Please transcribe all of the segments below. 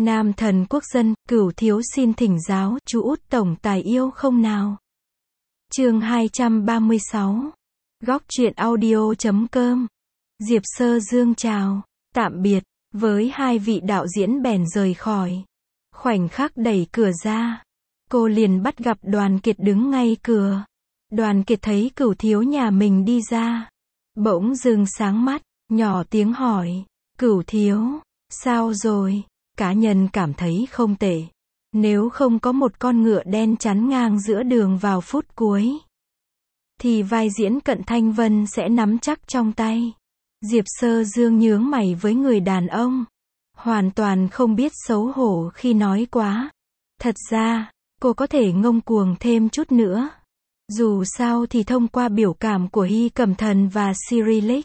Nam thần quốc dân, Cửu thiếu xin thỉnh giáo, chú út tổng tài yêu không nào? Chương 236. Góc truyện audio.com. Diệp Sơ Dương chào, tạm biệt, với hai vị đạo diễn bèn rời khỏi. Khoảnh khắc đẩy cửa ra, cô liền bắt gặp Đoàn Kiệt đứng ngay cửa. Đoàn Kiệt thấy Cửu thiếu nhà mình đi ra, bỗng dưng sáng mắt, nhỏ tiếng hỏi, Cửu thiếu, sao rồi? Cá nhân cảm thấy không tệ. Nếu không có một con ngựa đen chắn ngang giữa đường vào phút cuối, thì vai diễn Cận Thanh Vân sẽ nắm chắc trong tay. Diệp Sơ Dương nhướng mày với người đàn ông, hoàn toàn không biết xấu hổ khi nói quá. Thật ra, cô có thể ngông cuồng thêm chút nữa. Dù sao thì thông qua biểu cảm của Hy Cẩm Thần và Cyrillic,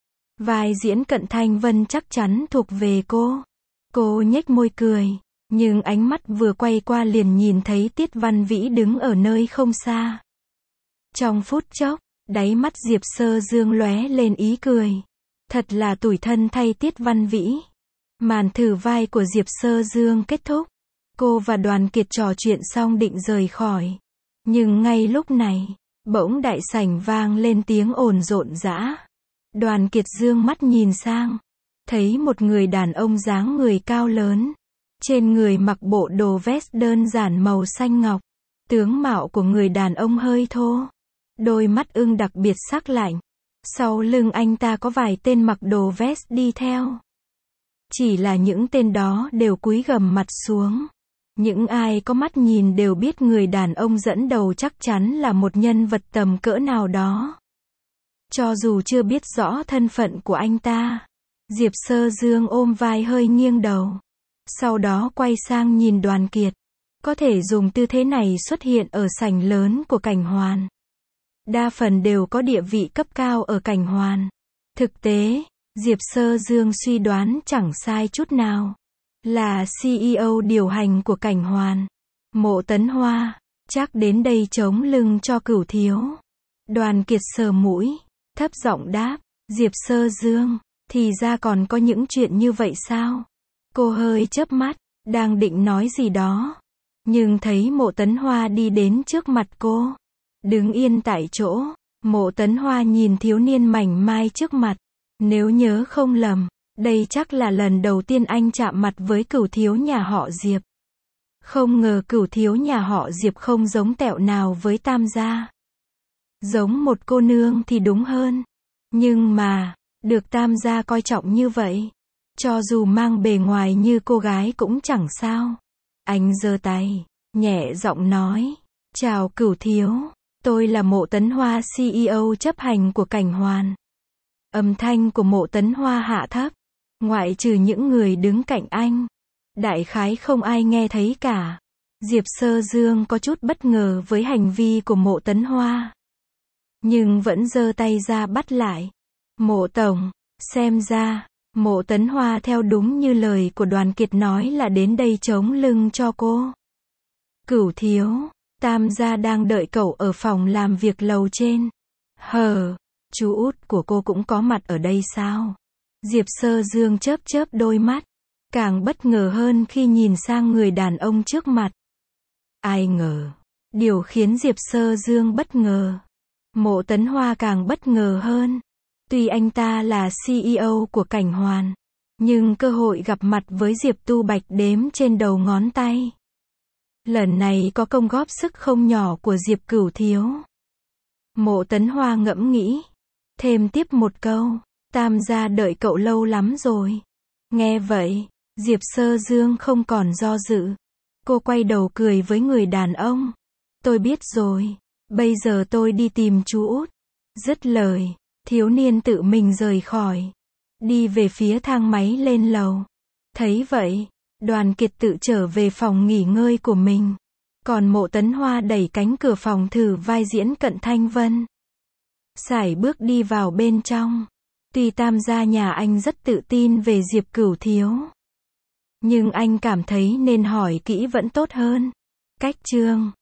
vai diễn Cận Thanh Vân chắc chắn thuộc về cô. Cô nhếch môi cười, nhưng ánh mắt vừa quay qua liền nhìn thấy Tiết Văn Vĩ đứng ở nơi không xa. Trong phút chốc, đáy mắt Diệp Sơ Dương lóe lên ý cười. Thật là tủi thân thay Tiết Văn Vĩ. Màn thử vai của Diệp Sơ Dương kết thúc. Cô và Đoàn Kiệt trò chuyện xong định rời khỏi. Nhưng ngay lúc này, bỗng đại sảnh vang lên tiếng ồn rộn rã. Đoàn Kiệt dương mắt nhìn sang, thấy một người đàn ông dáng người cao lớn, trên người mặc bộ đồ vest đơn giản màu xanh ngọc. Tướng mạo của người đàn ông hơi thô, đôi mắt ưng đặc biệt sắc lạnh. Sau lưng anh ta có vài tên mặc đồ vest đi theo. Chỉ là những tên đó đều cúi gằm mặt xuống. Những ai có mắt nhìn đều biết người đàn ông dẫn đầu chắc chắn là một nhân vật tầm cỡ nào đó. Cho dù chưa biết rõ thân phận của anh ta, Diệp Sơ Dương ôm vai hơi nghiêng đầu. Sau đó quay sang nhìn Đoàn Kiệt. Có thể dùng tư thế này xuất hiện ở sảnh lớn của Cảnh Hoàn. Đa phần đều có địa vị cấp cao ở Cảnh Hoàn. Thực tế, Diệp Sơ Dương suy đoán chẳng sai chút nào. Là CEO điều hành của Cảnh Hoàn. Mộ Tấn Hoa, chắc đến đây chống lưng cho Cửu thiếu. Đoàn Kiệt sờ mũi, thấp giọng đáp, Diệp Sơ Dương, thì ra còn có những chuyện như vậy sao? Cô hơi chớp mắt, đang định nói gì đó. Nhưng thấy Mộ Tấn Hoa đi đến trước mặt cô. Đứng yên tại chỗ, Mộ Tấn Hoa nhìn thiếu niên mảnh mai trước mặt. Nếu nhớ không lầm, đây chắc là lần đầu tiên anh chạm mặt với Cửu thiếu nhà họ Diệp. Không ngờ Cửu thiếu nhà họ Diệp không giống tẹo nào với Tam gia. Giống một cô nương thì đúng hơn. Nhưng mà, được Tam gia coi trọng như vậy, cho dù mang bề ngoài như cô gái cũng chẳng sao. Anh giơ tay, nhẹ giọng nói, chào Cửu thiếu, tôi là Mộ Tấn Hoa, CEO chấp hành của Cảnh Hoàn. Âm thanh của Mộ Tấn Hoa hạ thấp, ngoại trừ những người đứng cạnh anh, đại khái không ai nghe thấy cả. Diệp Sơ Dương có chút bất ngờ với hành vi của Mộ Tấn Hoa, nhưng vẫn giơ tay ra bắt lại. Mộ tổng, xem ra, Mộ Tấn Hoa theo đúng như lời của Đoàn Kiệt nói là đến đây chống lưng cho cô. Cửu thiếu, Tam gia đang đợi cậu ở phòng làm việc lầu trên. Chú út của cô cũng có mặt ở đây sao? Diệp Sơ Dương chớp chớp đôi mắt, càng bất ngờ hơn khi nhìn sang người đàn ông trước mặt. Ai ngờ, điều khiến Diệp Sơ Dương bất ngờ, Mộ Tấn Hoa càng bất ngờ hơn. Tuy anh ta là CEO của Cảnh Hoàn, nhưng cơ hội gặp mặt với Diệp Tu Bạch đếm trên đầu ngón tay. Lần này có công góp sức không nhỏ của Diệp Cửu thiếu. Mộ Tấn Hoa ngẫm nghĩ, thêm tiếp một câu, Tam gia đợi cậu lâu lắm rồi. Nghe vậy, Diệp Sơ Dương không còn do dự. Cô quay đầu cười với người đàn ông. Tôi biết rồi, bây giờ tôi đi tìm chú út. Dứt lời, thiếu niên tự mình rời khỏi, đi về phía thang máy lên lầu. Thấy vậy, Đoàn Kiệt tự trở về phòng nghỉ ngơi của mình. Còn Mộ Tấn Hoa đẩy cánh cửa phòng thử vai diễn Cận Thanh Vân, sải bước đi vào bên trong. Tuy Tam gia nhà anh rất tự tin về Diệp Cửu thiếu, nhưng anh cảm thấy nên hỏi kỹ vẫn tốt hơn. Cách chương